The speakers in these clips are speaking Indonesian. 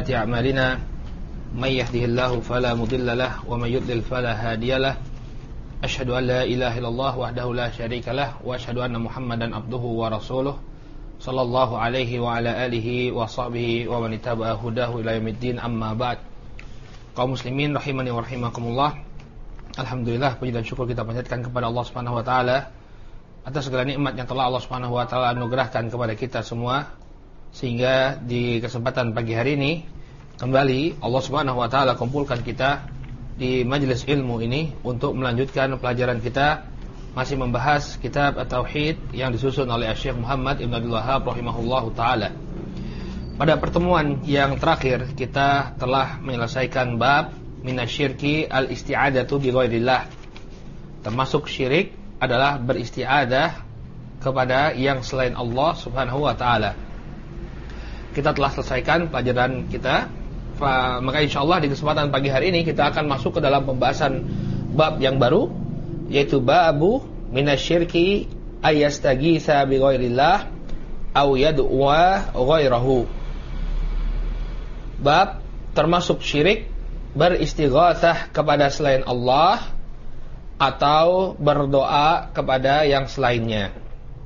سيئات أعمالنا من يهده الله فلا مضل له ومن يضلل فلا هادي له أشهد أن لا إله إلا الله وحده لا شريك له وأشهد أن محمدا عبده ورسوله صلى الله عليه وعلى آله وصحبه ومن اتبع هداه إلى يوم الدين أما بعد. Kaum muslimin rahimani wa rahimakumullah. Alhamdulillah, puji dan syukur kita panjatkan kepada Allah Subhanahu wa taala atas segala nikmat yang telah Allah Subhanahu wa taala anugerahkan kepada kita semua, sehingga di kesempatan pagi hari ini kembali Allah Subhanahu wa taala kumpulkan kita di majelis ilmu ini untuk melanjutkan pelajaran kita, masih membahas kitab At-Tauhid yang disusun oleh Syekh Muhammad Ibn Abdul Wahhab rahimahullahu taala. Pada pertemuan yang terakhir kita telah menyelesaikan bab minasyirki al-isti'adatu bi ghairillah. Termasuk syirik adalah beristi'adah kepada yang selain Allah Subhanahu wa taala. Kita telah selesaikan pelajaran kita, maka insyaallah di kesempatan pagi hari ini kita akan masuk ke dalam pembahasan bab yang baru, yaitu babu minasyirki ayastaghitsa bi ghairillah au yad'uwa ghairahu. Bab termasuk syirik beristighatsah kepada selain Allah atau berdoa kepada yang selainnya.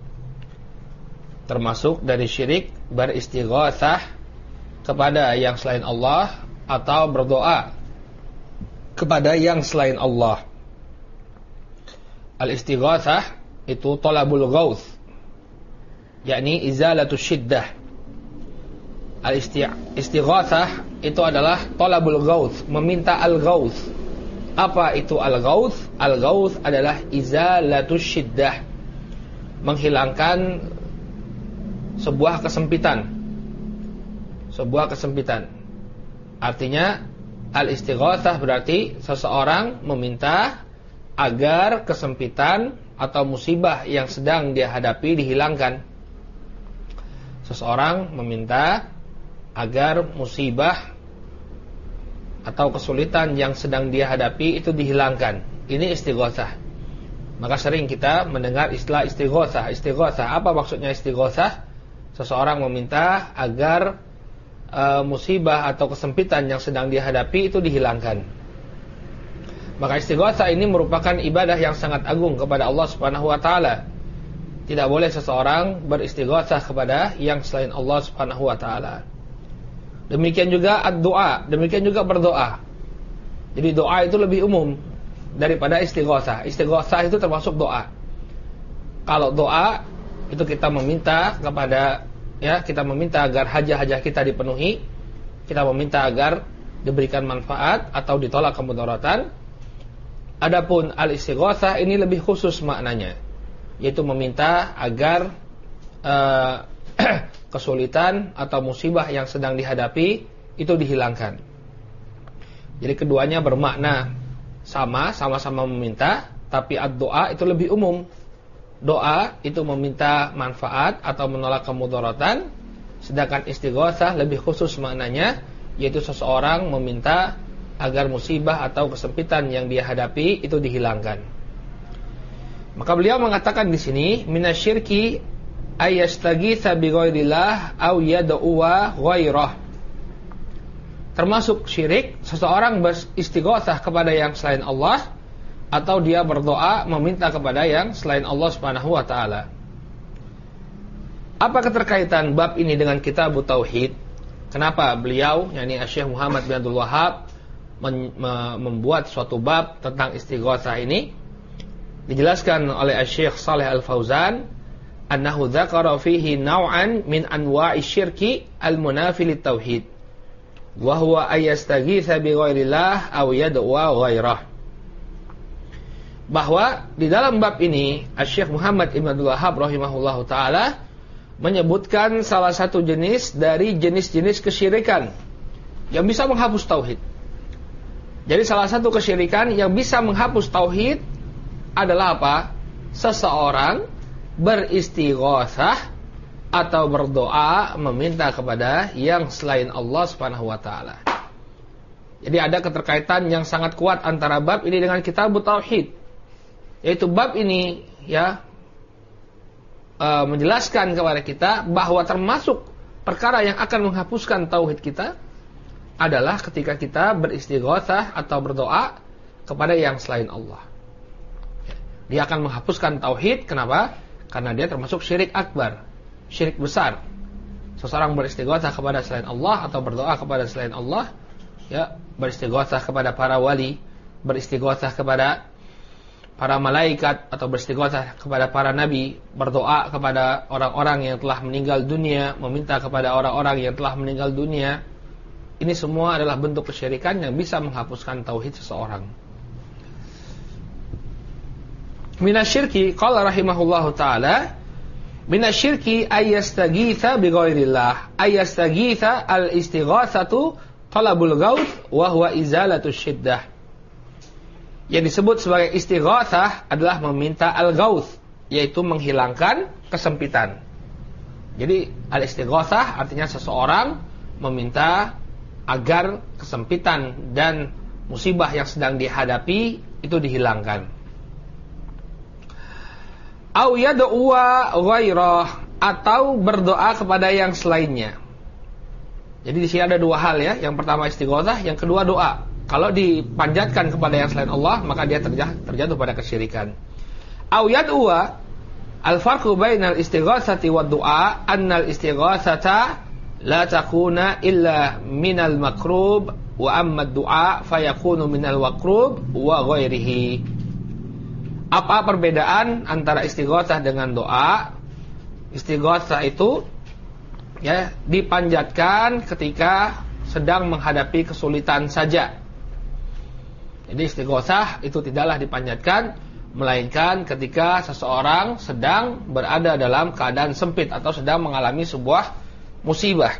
Termasuk dari syirik beristighatsah kepada yang selain Allah atau berdoa kepada yang selain Allah. Al-istighatsah itu talabul ghauth, yakni izalatus syiddah. Al-istighatsah itu adalah talabul ghauth, meminta al-ghauth. Apa itu al-ghauth? Al-ghauth adalah izalatus syiddah, menghilangkan sebuah kesempitan. Sebuah kesempitan. Artinya al-istighatsah berarti seseorang meminta agar kesempitan atau musibah yang sedang dia hadapi dihilangkan. Seseorang meminta agar musibah atau kesulitan yang sedang dia hadapi itu dihilangkan. Ini istighatsah. Maka sering kita mendengar istilah istighatsah. Istighatsah, apa maksudnya istighatsah? Seseorang meminta agar musibah atau kesempitan yang sedang dia hadapi itu dihilangkan. Maka istighatsah ini merupakan ibadah yang sangat agung kepada Allah Subhanahu wa taala. Tidak boleh seseorang beristighatsah kepada yang selain Allah Subhanahu wa taala. Demikian juga ad-doa, demikian juga berdoa. Jadi doa itu lebih umum daripada istighatsah. Istighatsah itu termasuk doa. Kalau doa itu kita meminta kepada, kita meminta agar hajat-hajat kita dipenuhi, kita meminta agar diberikan manfaat atau ditolak kemudaratan. Adapun al-istighatsah ini lebih khusus maknanya, yaitu meminta agar kesulitan atau musibah yang sedang dihadapi itu dihilangkan. Jadi keduanya bermakna sama-sama meminta, tapi ad-doa itu lebih umum. Doa itu meminta manfaat atau menolak kemudaratan, sedangkan istighatsah lebih khusus maknanya, yaitu seseorang meminta agar musibah atau kesempitan yang dia hadapi itu dihilangkan. Maka beliau mengatakan di sini minasyirki ayastaghitsa bi ghairillah au yad'uwa ghairah. Termasuk syirik seseorang beristighatsah kepada yang selain Allah atau dia berdoa meminta kepada yang selain Allah Subhanahu wa taala. Apa keterkaitan bab ini dengan kitab Tauhid? Kenapa beliau, yakni Syekh Muhammad bin Abdul Wahhab, membuat suatu bab tentang istighatsah ini? Dijelaskan oleh Syekh Shalih Al-Fauzan annahu dzakara fihi naw'an min anwa'i syirki al-munafi lit-tauhid wa huwa ayastaghitsa bi ghairillah aw yad'uwa ghairah. Bahwa di dalam bab ini Syekh Muhammad Ibn Abdul Wahhab rahimahullahu taala menyebutkan salah satu jenis dari jenis-jenis kesyirikan yang bisa menghapus tauhid. Jadi salah satu kesyirikan yang bisa menghapus tauhid adalah apa? Seseorang beristighatsah atau berdoa meminta kepada yang selain Allah Subhanahu wa taala. Jadi ada keterkaitan yang sangat kuat antara bab ini dengan kitab Tauhid. Yaitu bab ini menjelaskan kepada kita bahwa termasuk perkara yang akan menghapuskan tauhid kita adalah ketika kita beristighatsah atau berdoa kepada yang selain Allah. Dia akan menghapuskan tauhid. Kenapa? Karena dia termasuk syirik akbar, syirik besar. Seseorang beristighatsah kepada selain Allah atau berdoa kepada selain Allah, ya, beristighatsah kepada para wali, beristighatsah kepada para malaikat, atau beristighatsah kepada para nabi, berdoa kepada orang-orang yang telah meninggal dunia, meminta kepada orang-orang yang telah meninggal dunia. Ini semua adalah bentuk kesyirikan yang bisa menghapuskan tauhid seseorang. Minasyirki, qala rahimahullahu ta'ala, minasyirki ayyastagitha bighairillah. Ayyastagitha al-istighatsatu talabul ghauth wa huwa izalatu syiddah. Yang disebut sebagai istighatsah adalah meminta al-ghauth, yaitu menghilangkan kesempitan. Jadi al-istighatsah artinya seseorang meminta agar kesempitan dan musibah yang sedang dihadapi itu dihilangkan. Au yad'uwa ghairah, atau berdoa kepada yang selainnya. Jadi di sini ada dua hal ya. Yang pertama istighatsah, yang kedua doa. Kalau dipanjatkan kepada yang selain Allah, maka dia terjatuh pada kesyirikan. Au yad'uwa, al-farqu bainal istighatsati wad du'a, annal istighatsata la takuna illa minal makrub, wa amma ad-du'a fayakunu minal waqrub wa ghairihi. Apa perbedaan antara istighatsah dengan doa? Istighatsah itu ya dipanjatkan ketika sedang menghadapi kesulitan saja. Jadi istighatsah itu tidaklah dipanjatkan melainkan ketika seseorang sedang berada dalam keadaan sempit atau sedang mengalami sebuah musibah.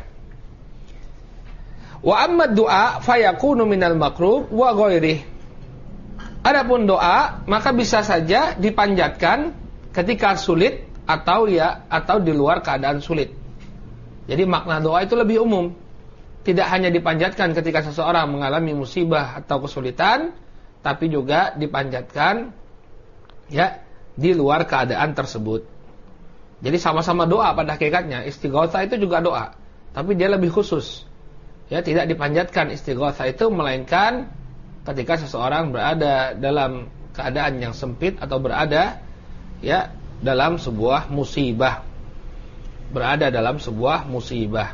Wa amma du'a fayakunu minal makrub wa ghairihi. Adapun doa maka bisa saja dipanjatkan ketika sulit atau di luar keadaan sulit. Jadi makna doa itu lebih umum. Tidak hanya dipanjatkan ketika seseorang mengalami musibah atau kesulitan, tapi juga dipanjatkan ya di luar keadaan tersebut. Jadi sama-sama doa pada hakikatnya. Istighatsah itu juga doa, tapi dia lebih khusus. Ya, tidak dipanjatkan istighatsah itu melainkan ketika seseorang berada dalam keadaan yang sempit atau berada ya dalam sebuah musibah. Berada dalam sebuah musibah.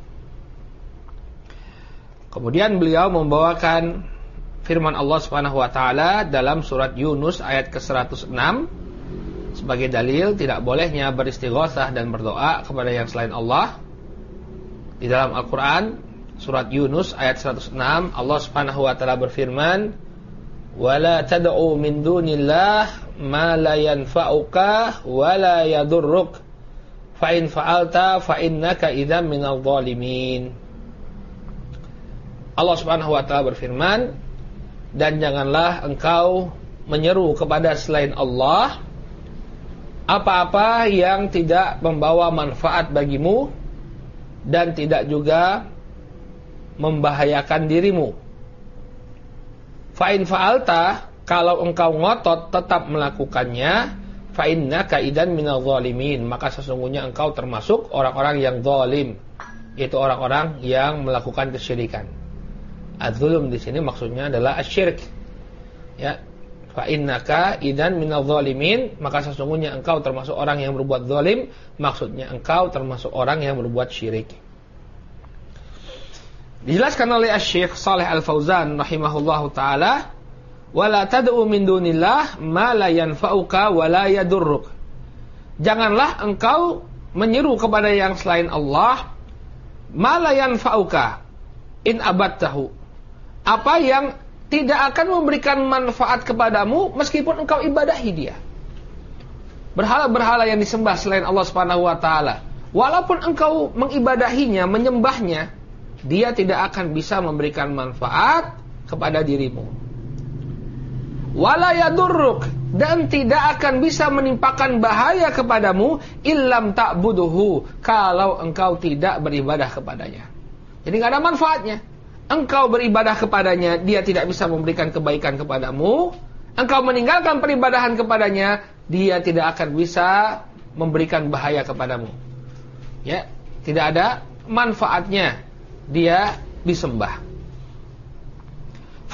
Kemudian beliau membawakan firman Allah Subhanahu wa taala dalam surat Yunus ayat ke-106 sebagai dalil tidak bolehnya beristighatsah dan berdoa kepada yang selain Allah. Di dalam Al-Qur'an surat Yunus ayat 106 Allah Subhanahu wa taala berfirman, "Wala tad'u min dunillah ma la yanfa'uka wa la yadurruk. Fa in fa'alta fa innaka idzan minadh dhalimin." Allah Subhanahu wa taala berfirman, dan janganlah engkau menyeru kepada selain Allah apa-apa yang tidak membawa manfaat bagimu dan tidak juga membahayakan dirimu. Fa in fa'alta, kalau engkau ngotot tetap melakukannya, fa innaka idzan minadh dhalimin, maka sesungguhnya engkau termasuk orang-orang yang zalim, yaitu orang-orang yang melakukan kesyirikan. Az-zulm di sini maksudnya adalah asy-syirk. Ya. Fa innaka idzan minadh dhalimin, maka sesungguhnya engkau termasuk orang yang berbuat zalim, maksudnya engkau termasuk orang yang berbuat syirik. Dijelaskan oleh Asy-Syaikh Shalih Al-Fauzan rahimahullahu taala, "Wala tad'u min dunillah ma la yanfa'uka wa la yadurruk." Janganlah engkau menyeru kepada yang selain Allah ma la yanfa'uka in abadtahu. Apa yang tidak akan memberikan manfaat kepadamu meskipun engkau ibadahi dia. Berhala-berhala yang disembah selain Allah Subhanahu wa taala, walaupun engkau mengibadahinya, menyembahnya, dia tidak akan bisa memberikan manfaat kepada dirimu. Wala yadurruk, dan tidak akan bisa menimpakan bahaya kepadamu illam ta'buduhu, kalau engkau tidak beribadah kepadanya. Jadi enggak ada manfaatnya. Engkau beribadah kepadanya, dia tidak bisa memberikan kebaikan kepadamu. Engkau meninggalkan peribadahan kepadanya, dia tidak akan bisa memberikan bahaya kepadamu. Ya, tidak ada manfaatnya dia disembah.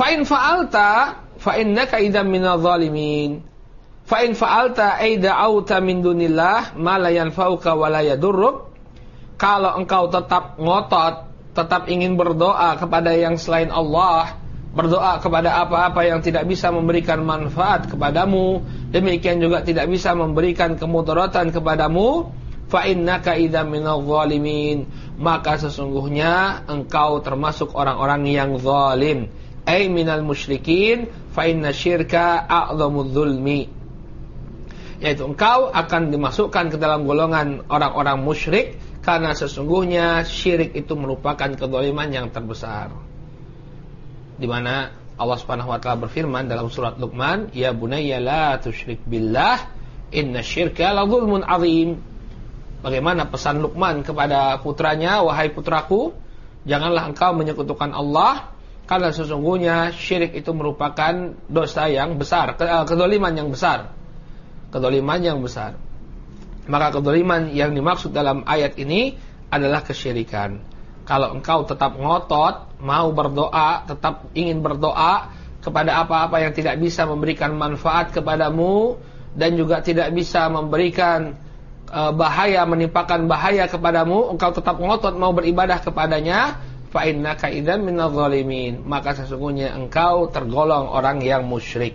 Fa in fa'alta fa innaka idzan minadh dhalimin. Fa in fa'alta ay da'auta min dunillah ma la yanfa'uka wa la yadurruk. Kalau engkau tetap ngotot, tetap ingin berdoa kepada yang selain Allah, berdoa kepada apa-apa yang tidak bisa memberikan manfaat kepadamu, demikian juga tidak bisa memberikan kemudaratan kepadamu, fa innaka idzan minadh dhalimin, maka sesungguhnya engkau termasuk orang-orang yang zalim. Ay minal musyrikin, fa inna syirka a'dhamudz zulmi, yaitu engkau akan dimasukkan ke dalam golongan orang-orang musyrik, karena sesungguhnya syirik itu merupakan kezaliman yang terbesar. Di mana Allah Subhanahu wa taala berfirman dalam surat Luqman, ya bunayya la tusyrik billah innasyirka la dzulmun adzim. Bagaimana pesan Luqman kepada putranya, wahai putraku, janganlah engkau menyekutukan Allah, karena sesungguhnya syirik itu merupakan dosa yang besar, kezaliman yang besar. Kezaliman yang besar. Maka kezaliman yang dimaksud dalam ayat ini adalah kesyirikan. Kalau engkau tetap ngotot, mau berdoa, tetap ingin berdoa kepada apa-apa yang tidak bisa memberikan manfaat kepadamu, dan juga tidak bisa memberikan bahaya, menimpakan bahaya kepadamu, engkau tetap ngotot mau beribadah kepadanya, fa innaka idzan minadh dhalimin, maka sesungguhnya engkau tergolong orang yang musyrik.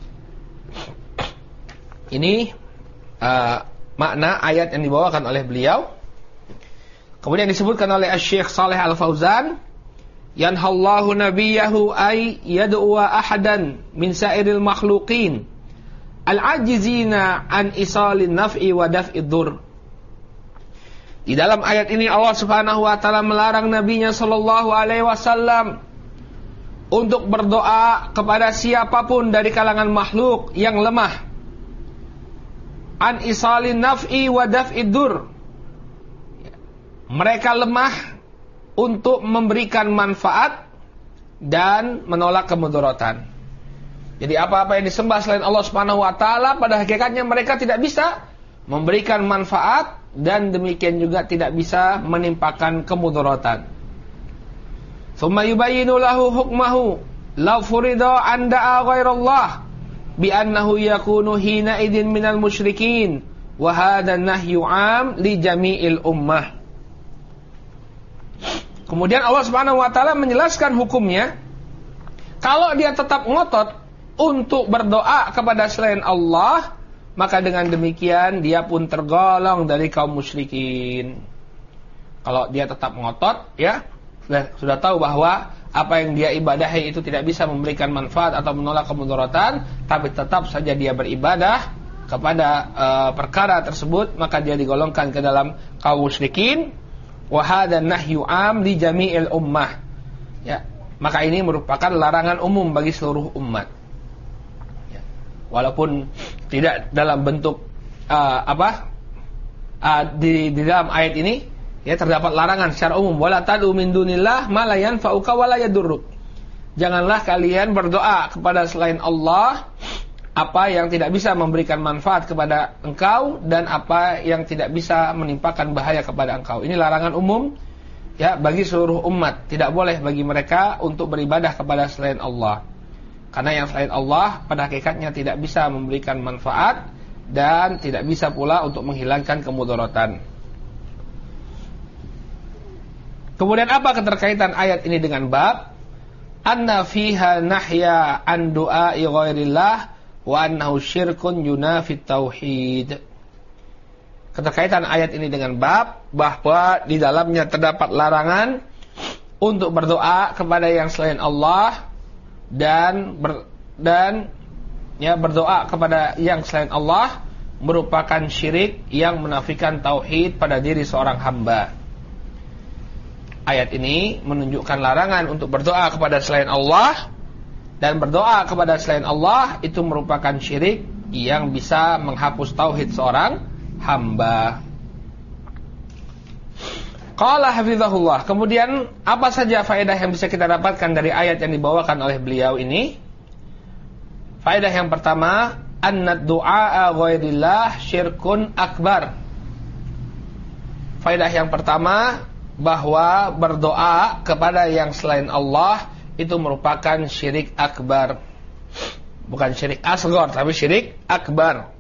Ini makna ayat yang dibawakan oleh beliau. Kemudian disebutkan oleh Asy-Syaikh Shalih Al-Fauzan, yanhallahu nabiyahu ay yad'uwa ahadan min sa'iril makhluqin al-ajizina an isalin naf'i wa daf'id dur. Di dalam ayat ini Allah Subhanahu wa taala melarang nabinya sallallahu alaihi wasallam untuk berdoa kepada siapapun dari kalangan makhluk yang lemah, an isalin naf'i wa daf'id dur. Mereka lemah untuk memberikan manfaat dan menolak kemudaratan. Jadi apa-apa yang disembah selain Allah Subhanahu wa taala, pada hakikatnya mereka tidak bisa memberikan manfaat, dan demikian juga tidak bisa menimpakan kemudaratan. Tsumma yubayyinu lahu hukmahu law furida an da'a ghairallah bi annahu yakunu hina idin minal musyrikin wa hadha nahyu 'am li jami'il ummah. Kemudian Allah Subhanahu wa taala menjelaskan hukumnya. Kalau dia tetap ngotot untuk berdoa kepada selain Allah, maka dengan demikian dia pun tergolong dari kaum musyrikin. Kalau dia tetap ngotot, ya, sudah tahu bahwa apa yang dia ibadahi itu tidak bisa memberikan manfaat atau menolak kemudaratan, tapi tetap saja dia beribadah kepada perkara tersebut, maka dia digolongkan ke dalam kaum musyrikin. Wa hadha nahyu 'am li jami'il ummah. Ya, maka ini merupakan larangan umum bagi seluruh umat. Ya. Walaupun tidak dalam bentuk di dalam ayat ini, ya, terdapat larangan secara umum, wala tad'u min dunillah ma la yanfa'uka wa la yadurruk. Janganlah kalian berdoa kepada selain Allah apa yang tidak bisa memberikan manfaat kepada engkau dan apa yang tidak bisa menimpakan bahaya kepada engkau. Ini larangan umum, ya, bagi seluruh umat. Tidak boleh bagi mereka untuk beribadah kepada selain Allah, karena yang selain Allah pada hakikatnya tidak bisa memberikan manfaat dan tidak bisa pula untuk menghilangkan kemudaratan. Kemudian apa keterkaitan ayat ini dengan bab anna fiha nahya an du'a'i ghairillah wa annahu syirkun yunafit tauhid. Keterkaitan ayat ini dengan bab bahwa di dalamnya terdapat larangan untuk berdoa kepada yang selain Allah dan berdoa kepada yang selain Allah merupakan syirik yang menafikan tauhid pada diri seorang hamba. Ayat ini menunjukkan larangan untuk berdoa kepada selain Allah, dan berdoa kepada selain Allah itu merupakan syirik yang bisa menghapus tauhid seorang hamba. Qala hafizahullah. Kemudian apa saja faedah yang bisa kita dapatkan dari ayat yang dibawakan oleh beliau ini? Faedah yang pertama, anna du'a ghairillah syirkun akbar. Faedah yang pertama, bahwa berdoa kepada yang selain Allah itu merupakan syirik akbar. Bukan syirik asghar, tapi syirik akbar.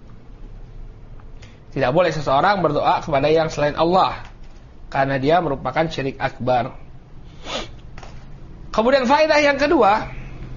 Tidak boleh seseorang berdoa kepada yang selain Allah, karena dia merupakan syirik akbar. Kemudian faedah yang kedua,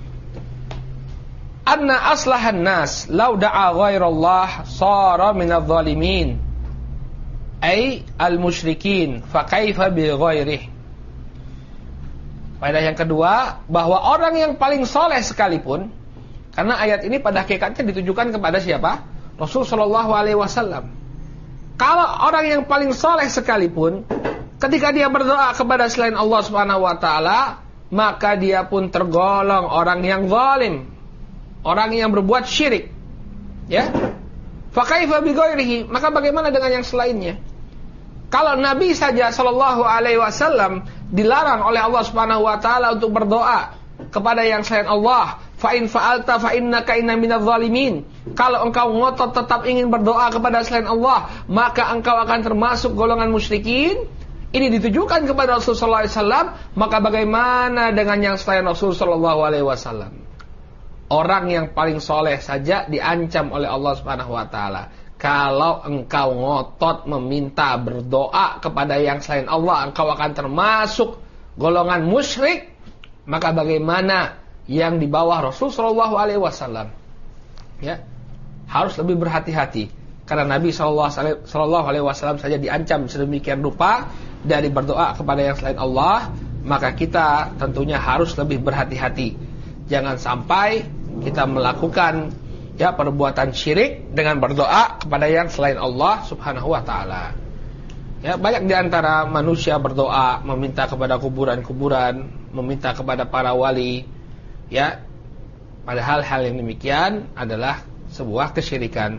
anna aslahan nas law da'a ghairallah sara minadh dhalimin ay al-musyrikin fa kaifa bi ghairihi. Faedah yang kedua, bahwa orang yang paling soleh sekalipun, karena ayat ini pada hakikatnya ditujukan kepada siapa? Rasul sallallahu alaihi wasallam. Kalau orang yang paling soleh sekalipun, ketika dia berdoa kepada selain Allah Subhanahu wa taala, maka dia pun tergolong orang yang zalim, orang yang berbuat syirik. Ya. Fa kaifa bi ghairihi, maka bagaimana dengan yang selainnya? Kalau Nabi saja sallallahu alaihi wasallam dilarang oleh Allah Subhanahu wa taala untuk berdoa kepada yang selain Allah, fa in fa'alta fa innaka inna minadh zalimin. Kalau engkau ngotot tetap ingin berdoa kepada selain Allah, maka engkau akan termasuk golongan musyrikin. Ini ditujukan kepada Rasulullah SAW, maka bagaimana dengan yang selain Rasulullah SAW? Orang yang paling soleh saja diancam oleh Allah Subhanahu wa taala. Kalau engkau ngotot meminta berdoa kepada yang selain Allah, engkau akan termasuk golongan musyrik. Maka bagaimana yang di bawah Rasul sallallahu alaihi wasallam? Ya, harus lebih berhati-hati, karena Nabi sallallahu alaihi wasallam saja diancam sedemikian rupa dari berdoa kepada yang selain Allah, maka kita tentunya harus lebih berhati-hati. Jangan sampai kita melakukan perbuatan syirik dengan berdoa kepada yang selain Allah Subhanahu wa taala. Ya, banyak di antara manusia berdoa meminta kepada kuburan-kuburan, meminta kepada para wali. Ya, padahal hal yang demikian adalah sebuah kesyirikan.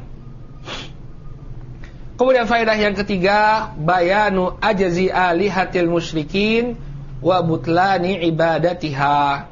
Kemudian faedah yang ketiga, bayanu ajzi alihatil musyrikin wa butlani ibadatiha.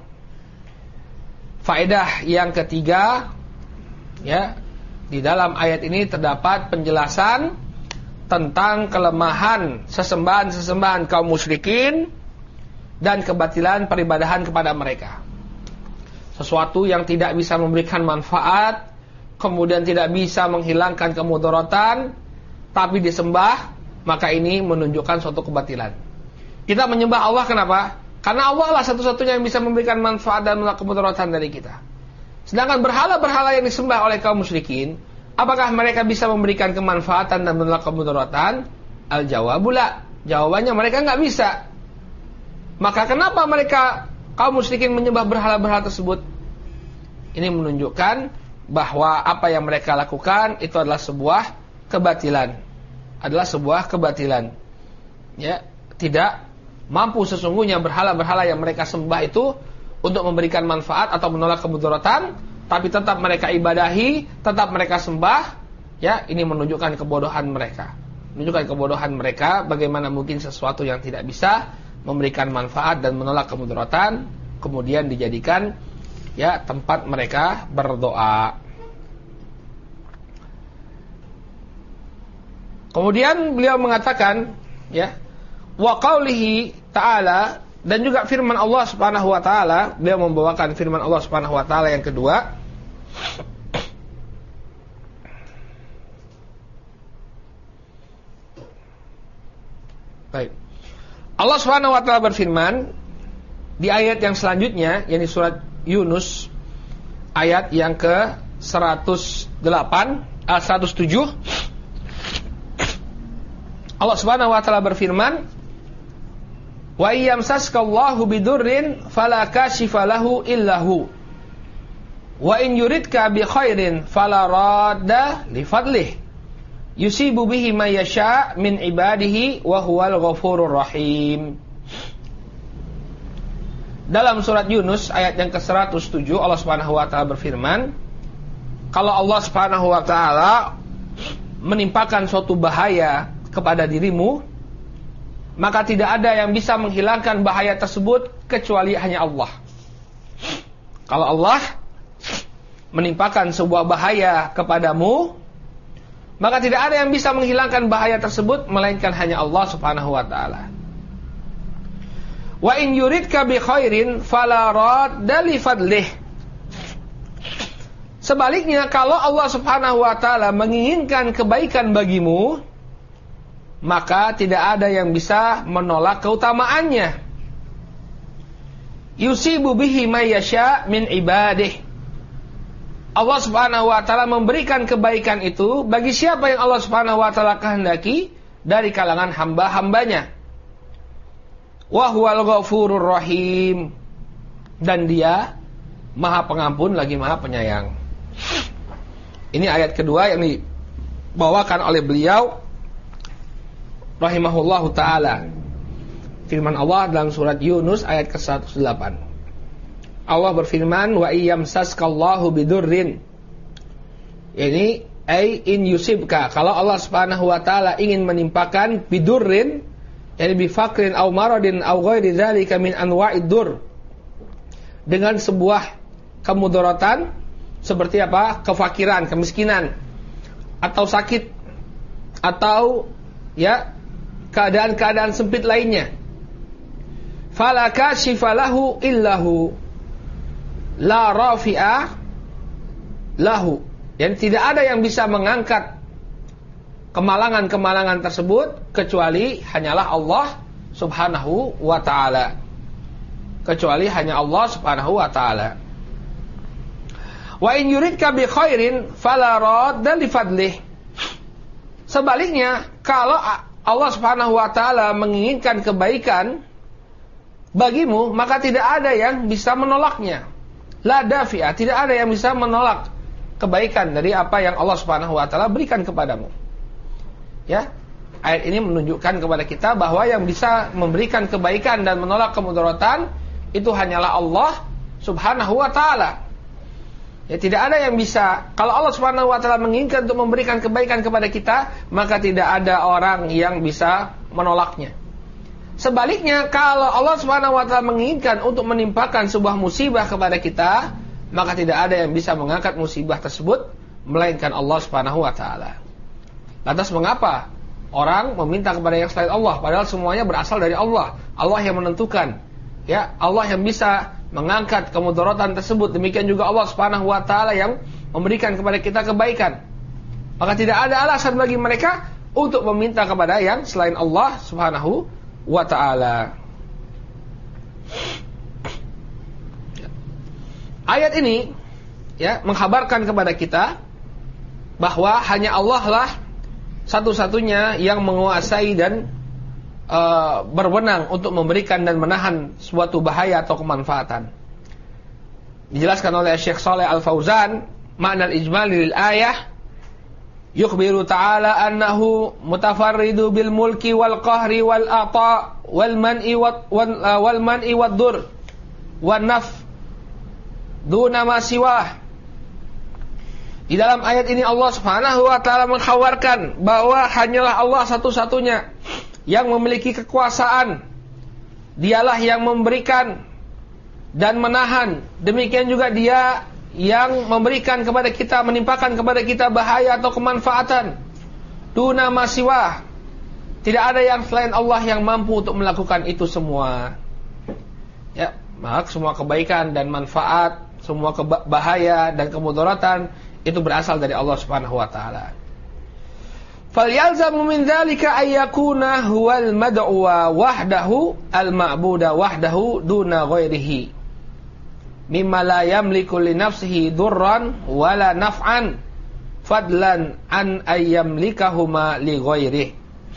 Faedah yang ketiga, ya, di dalam ayat ini terdapat penjelasan tentang kelemahan sesembahan-sesembahan kaum musyrikin dan kebatilan peribadahan kepada mereka. Sesuatu yang tidak bisa memberikan manfaat, kemudian tidak bisa menghilangkan kemudaratan, tapi disembah, maka ini menunjukkan suatu kebatilan. Kita menyembah Allah kenapa? Karena Allah lah satu-satunya yang bisa memberikan manfaat dan menolak kemudaratan dari kita. Sedangkan berhala-berhala yang disembah oleh kaum musyrikin, apakah mereka bisa memberikan kemanfaatan dan menolak kemudaratan? Al-jawabu la. Jawabannya mereka nggak bisa. Maka kenapa mereka kaum musyrikin menyembah berhala-berhala tersebut? Ini menunjukkan bahwa apa yang mereka lakukan itu adalah sebuah kebatilan. Ya, tidak mampu sesungguhnya berhala-berhala yang mereka sembah itu untuk memberikan manfaat atau menolak kemudaratan, tapi tetap mereka ibadahi, tetap mereka sembah. Ya, ini menunjukkan kebodohan mereka. Bagaimana mungkin sesuatu yang tidak bisa memberikan manfaat dan menolak kemudaratan kemudian dijadikan tempat mereka berdoa. Kemudian beliau mengatakan, wa qaulihi ta'ala, dan juga firman Allah Subhanahu wa taala. Beliau membawakan firman Allah Subhanahu wa taala yang kedua. Baik. Allah Subhanahu wa taala berfirman di ayat yang selanjutnya, yakni surat Yunus ayat yang ke 107. Allah Subhanahu wa taala berfirman, wa iyamsaskallahu bidurrin fala kashifa lahu illahu wa in yuridka bi khairin fala radda li fadlih yusibu bihi may yasha min ibadihi wa huwal ghafurur rahim. Dalam surat Yunus ayat yang ke-107 Allah Subhanahu wa taala berfirman, kalau Allah Subhanahu wa taala menimpakan suatu bahaya kepada dirimu, maka tidak ada yang bisa menghilangkan bahaya tersebut kecuali hanya Allah. Kalau Allah menimpakan sebuah bahaya kepadamu, maka tidak ada yang bisa menghilangkan bahaya tersebut melainkan hanya Allah Subhanahu wa taala. Wa in yuridka bi khairin fala radda li fadlih. Sebaliknya, kalau Allah Subhanahu wa taala menginginkan kebaikan bagimu, maka tidak ada yang bisa menolak keutamaannya. Yusibu bihi may yasha min ibadih. Allah Subhanahu wa taala memberikan kebaikan itu bagi siapa yang Allah Subhanahu wa taala kehendaki dari kalangan hamba-hambanya. Wa huwal ghafurur rahim. Dan Dia Maha Pengampun lagi Maha Penyayang. Ini ayat kedua yang dibawakan oleh beliau rahimahullahu ta'ala. Firman Allah dalam surat Yunus ayat ke-108. Allah berfirman, wa iyyamsaskallahu bidurrin. Ini in yusibka. Kalau Allah Subhanahu wa taala ingin menimpakan bidurrin, yani bifakrin aw maradin aw ghairi dzalika min anwa'id dur, dengan sebuah kemudaratan seperti apa? Kefakiran, kemiskinan, atau sakit, atau ya keadaan-keadaan sempit lainnya. Fala kashifa lahu illahu la rafi'a lahu. Dan tidak ada yang bisa mengangkat kemalangan-kemalangan tersebut kecuali hanyalah Allah Subhanahu wa taala. Kecuali hanya Allah Subhanahu wa taala. Wa in yuridka bi khairin fala radda li fadlih. Sebaliknya, kalau Allah Subhanahu wa taala menginginkan kebaikan bagimu, maka tidak ada yang bisa menolaknya. La dafi'a, tidak ada yang bisa menolak kebaikan dari apa yang Allah Subhanahu wa taala berikan kepadamu. Ya. Ayat ini menunjukkan kepada kita bahwa yang bisa memberikan kebaikan dan menolak kemudaratan itu hanyalah Allah Subhanahu wa taala. Ya, tidak ada yang bisa. Kalau Allah Subhanahu wa taala menginginkan untuk memberikan kebaikan kepada kita, maka tidak ada orang yang bisa menolaknya. Sebaliknya, kalau Allah Subhanahu wa taala menginginkan untuk menimpakan sebuah musibah kepada kita, maka tidak ada yang bisa mengangkat musibah tersebut melainkan Allah Subhanahu wa taala. Lantas mengapa orang meminta kepada yang selain Allah, padahal semuanya berasal dari Allah? Allah yang menentukan. Ya, Allah yang bisa mengangkat kemudaratan tersebut. Demikian juga Allah Subhanahu wa taala yang memberikan kepada kita kebaikan. Maka tidak ada alasan bagi mereka untuk meminta kepada yang selain Allah Subhanahu wa taala. Ayat ini ya mengkhabarkan kepada kita bahwa hanya Allah lah satu-satunya yang menguasai dan berwenang untuk memberikan dan menahan suatu bahaya atau kemanfaatan. Dijelaskan oleh Syekh Shalih Al-Fauzan, makna al-ijmali lil ayah, yukhbiru ta'ala annahu mutafarridu bil mulki wal qahri wal ata wal man'i wad dur wan naf duna ma siwah. Di dalam ayat ini Allah Subhanahu wa taala mengkhabarkan bahwa hanyalah Allah satu-satunya yang memiliki kekuasaan. Dialah yang memberikan dan menahan. Demikian juga Dia yang memberikan kepada kita, menimpakan kepada kita bahaya atau kemanfaatan. Duna masiwah. Tidak ada yang selain Allah yang mampu untuk melakukan itu semua. Ya, maka semua kebaikan dan manfaat, semua bahaya dan kemudaratan itu berasal dari Allah Subhanahu wa taala. Falyalzamu min dzalika ay yakuna huwal mad'uwa wahdahu al-ma'buda wahdahu duna ghairihi mimma la yamliku li nafsihi durran wala naf'an fadlan an ay yamlikahuma li ghairihi.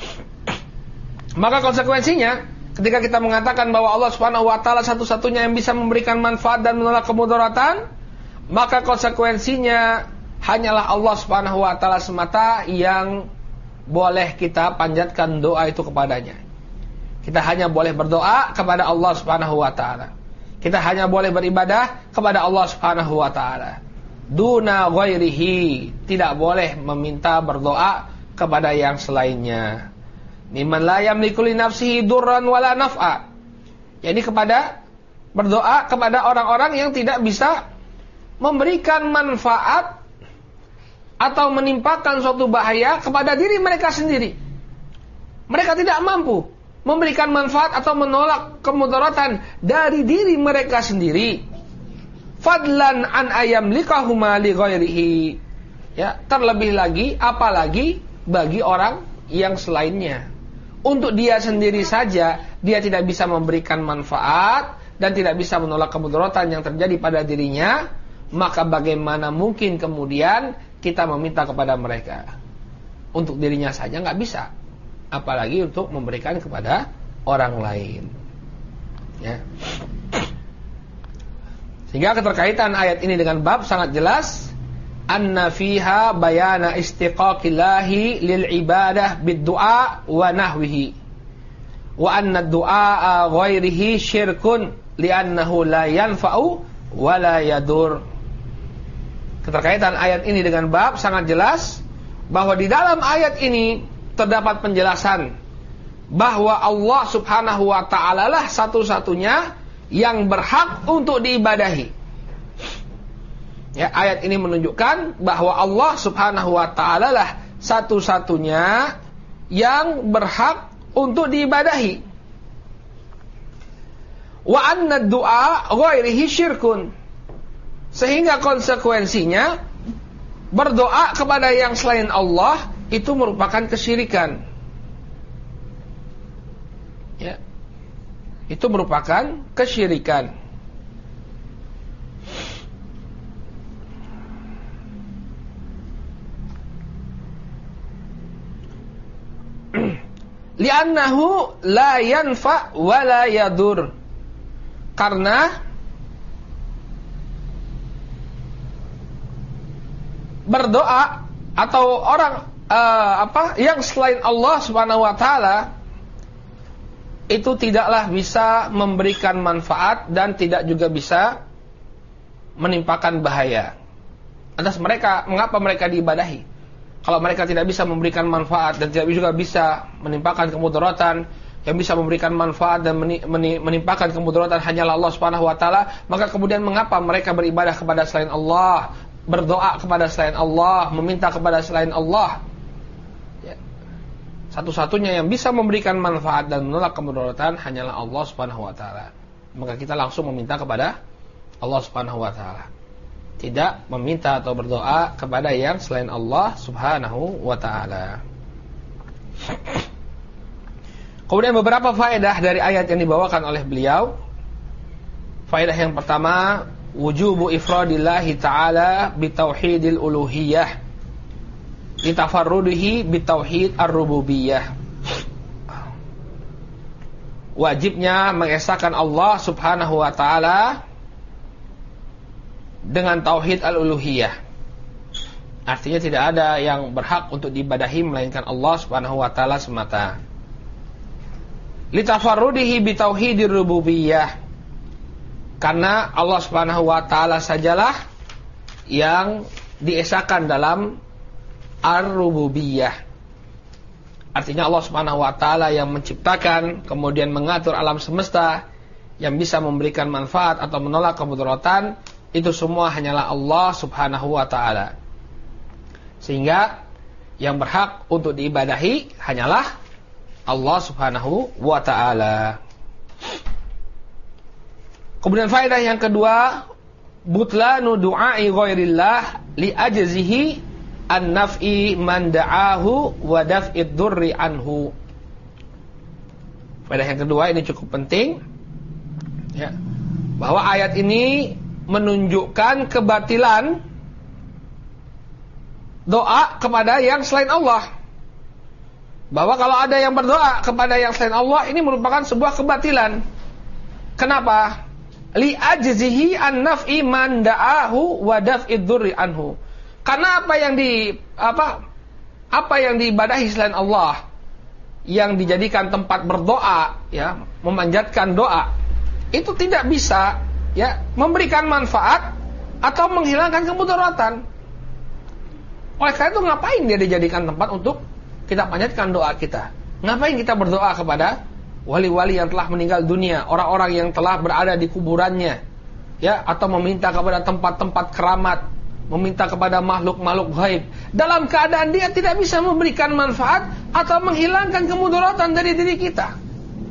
Maka konsekuensinya ketika kita mengatakan bahwa Allah Subhanahu wa taala satu-satunya yang bisa memberikan manfaat dan menolak kemudaratan, maka konsekuensinya hanyalah Allah Subhanahu wa taala semata yang boleh kita panjatkan doa itu kepadanya. Kita hanya boleh berdoa kepada Allah Subhanahu wa taala. Kita hanya boleh beribadah kepada Allah Subhanahu wa taala. Duna ghairihi, tidak boleh meminta berdoa kepada yang selainnya. Mimman la yamliku li nafsihi durran wala naf'a. Yani kepada berdoa kepada orang-orang yang tidak bisa memberikan manfaat atau menimpakan suatu bahaya kepada diri mereka sendiri. Mereka tidak mampu memberikan manfaat atau menolak kemudaratan dari diri mereka sendiri. Fadlan an ayamlikahuma li ghairihi. Ya, terlebih lagi apalagi bagi orang yang selainnya. Untuk dia sendiri saja dia tidak bisa memberikan manfaat dan tidak bisa menolak kemudaratan yang terjadi pada dirinya, maka bagaimana mungkin kemudian kita meminta kepada mereka? Untuk dirinya saja nggak bisa, apalagi untuk memberikan kepada orang lain. Ya. Sehingga keterkaitan ayat ini dengan bab sangat jelas. Anna fiha bayana istiqaqillahi lil ibadah bid-du'a wa nahwihi. Wa anna du'a ghairihi syirkun li'annahu la yanfa'u wa la yadur. Keterkaitan ayat ini dengan bab sangat jelas bahwa di dalam ayat ini terdapat penjelasan bahwa Allah Subhanahu wa ta'ala lah satu-satunya yang berhak untuk diibadahi. Ya, ayat ini menunjukkan bahwa Allah Subhanahu wa ta'ala lah satu-satunya yang berhak untuk diibadahi. Wa anna du'a ghairihi syirkun. Sehingga konsekuensinya berdoa kepada yang selain Allah itu merupakan kesyirikan. Ya. Itu merupakan kesyirikan. Li'annahu la yanfa' wa la yadur. Karena berdoa atau orang yang selain Allah Subhanahu wa taala itu tidaklah bisa memberikan manfaat dan tidak juga bisa menimpakan bahaya atas mereka. Mengapa mereka diibadahi? Kalau mereka tidak bisa memberikan manfaat dan tidak juga bisa menimpakan kemudaratan, yang bisa memberikan manfaat dan menimpakan kemudaratan hanyalah Allah Subhanahu wa taala, maka kemudian mengapa mereka beribadah kepada selain Allah, berdoa kepada selain Allah, meminta kepada selain Allah? Ya. Satu-satunya yang bisa memberikan manfaat dan menolak kemudaratan hanyalah Allah Subhanahu wa taala. Maka kita langsung meminta kepada Allah Subhanahu wa taala. Tidak meminta atau berdoa kepada yang selain Allah Subhanahu wa ta'ala. Kemudian beberapa faedah dari ayat yang dibawakan oleh beliau. Faedah yang pertama, wujubu ifradillahi ta'ala bitauhidil uluhiyah litafarrudihi bitauhid ar-rububiyah. Wajibnya mengesahkan Allah Subhanahu wa ta'ala dengan tauhid al-uluhiyah. Artinya tidak ada yang berhak untuk diibadahi melainkan Allah Subhanahu wa taala semata. Litafarrudihi bitauhidir rububiyah. Karena Allah Subhanahu wa taala sajalah yang diesakan dalam ar-rububiyah. Artinya Allah Subhanahu wa taala yang menciptakan, kemudian mengatur alam semesta, yang bisa memberikan manfaat atau menolak kemudaratan, itu semua hanyalah Allah Subhanahu wa ta'ala. Sehingga yang berhak untuk diibadahi hanyalah Allah Subhanahu wa ta'ala. Kemudian faedah yang kedua, butlanu du'ai ghairillah li ajzihi an naf'i man da'ahu wa daf'id durri anhu. Faedah yang kedua ini cukup penting, ya, bahwa ayat ini menunjukkan kebatilan doa kepada yang selain Allah. Bahwa kalau ada yang berdoa kepada yang selain Allah, ini merupakan sebuah kebatilan. Kenapa? Li ajzihi an naf'i man da'ahu wa daf'id durri anhu. Karena apa yang diibadahi selain Allah, yang dijadikan tempat berdoa, ya, memanjatkan doa, itu tidak bisa, ya, memberikan manfaat atau menghilangkan kemudaratan. Oleh karena itu ngapain dia dijadikan tempat untuk kita panjatkan doa kita? Ngapain kita berdoa kepada wali-wali yang telah meninggal dunia, orang-orang yang telah berada di kuburannya, ya, atau meminta kepada tempat-tempat keramat, meminta kepada makhluk-makhluk gaib, dalam keadaan dia tidak bisa memberikan manfaat atau menghilangkan kemudaratan dari diri kita?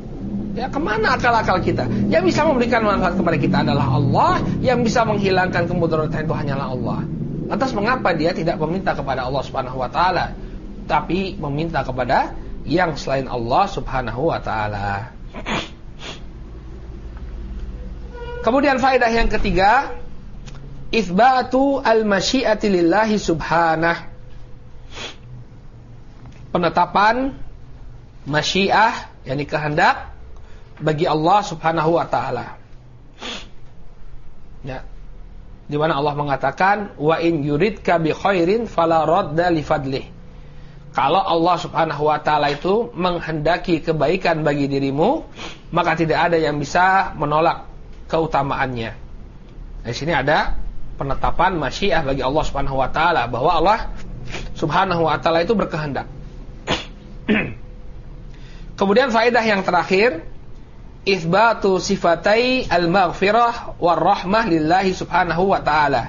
Ya, kemana akal-akal kita? Yang bisa memberikan manfaat kepada kita adalah Allah, yang bisa menghilangkan kemudaratan itu hanyalah Allah. Lantas mengapa dia tidak meminta kepada Allah Subhanahu wa taala, tapi meminta kepada yang selain Allah Subhanahu wa taala? Kemudian faedah yang ketiga, itsbatu al-masyiati lillahi subhanah. Penetapan masyiah, yakni kehendak bagi Allah Subhanahu wa taala. Ya. Di mana Allah mengatakan wa in yuridka bi khairin fala radda li fadlih. Kalau Allah Subhanahu wa taala itu menghendaki kebaikan bagi dirimu, maka tidak ada yang bisa menolak keutamaannya. Di sini ada penetapan masyiah bagi Allah Subhanahu wa taala, bahwa Allah Subhanahu wa taala itu berkehendak. Kemudian faedah yang terakhir, itsbatu sifatai al-maghfirah war rahmah lillahi subhanahu wa ta'ala.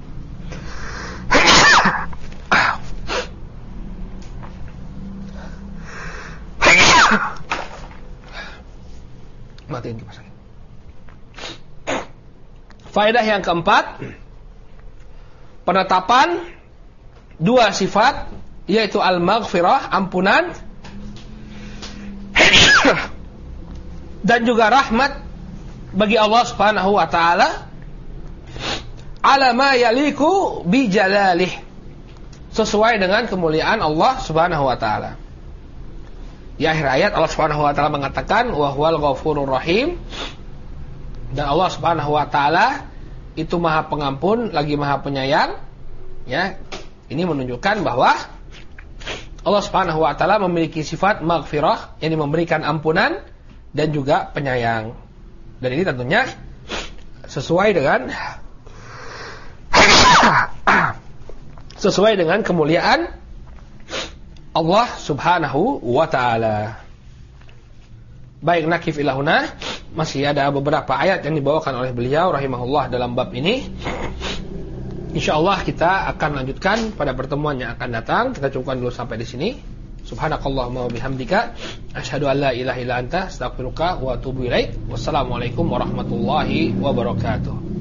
Matiin kipas angin. Faedah yang keempat, penetapan dua sifat, yaitu al-maghfirah, ampunan, dan juga rahmat bagi Allah Subhanahu wa taala, ala ma yaliku bi jalalih, sesuai dengan kemuliaan Allah Subhanahu wa taala. Di akhir ayat Allah Subhanahu wa taala mengatakan wa huwal ghafurur rahim, dan Allah Subhanahu wa taala itu Maha Pengampun lagi Maha Penyayang. Ya, ini menunjukkan bahwa Allah Subhanahu wa taala memiliki sifat maghfirah, yang memberikan ampunan dan juga penyayang. Dan ini tentunya sesuai dengan kemuliaan Allah Subhanahu wa taala. Baik, nakif ilahuna. Masih ada beberapa ayat yang dibawakan oleh beliau rahimahullah dalam bab ini. Insyaallah kita akan lanjutkan pada pertemuan yang akan datang. Kita cukupkan dulu sampai di sini. Subhanakallahumma wa bihamdika asyhadu an la ilaha illa anta astaghfiruka wa atubu ilaik. Wassalamualaikum warahmatullahi wabarakatuh.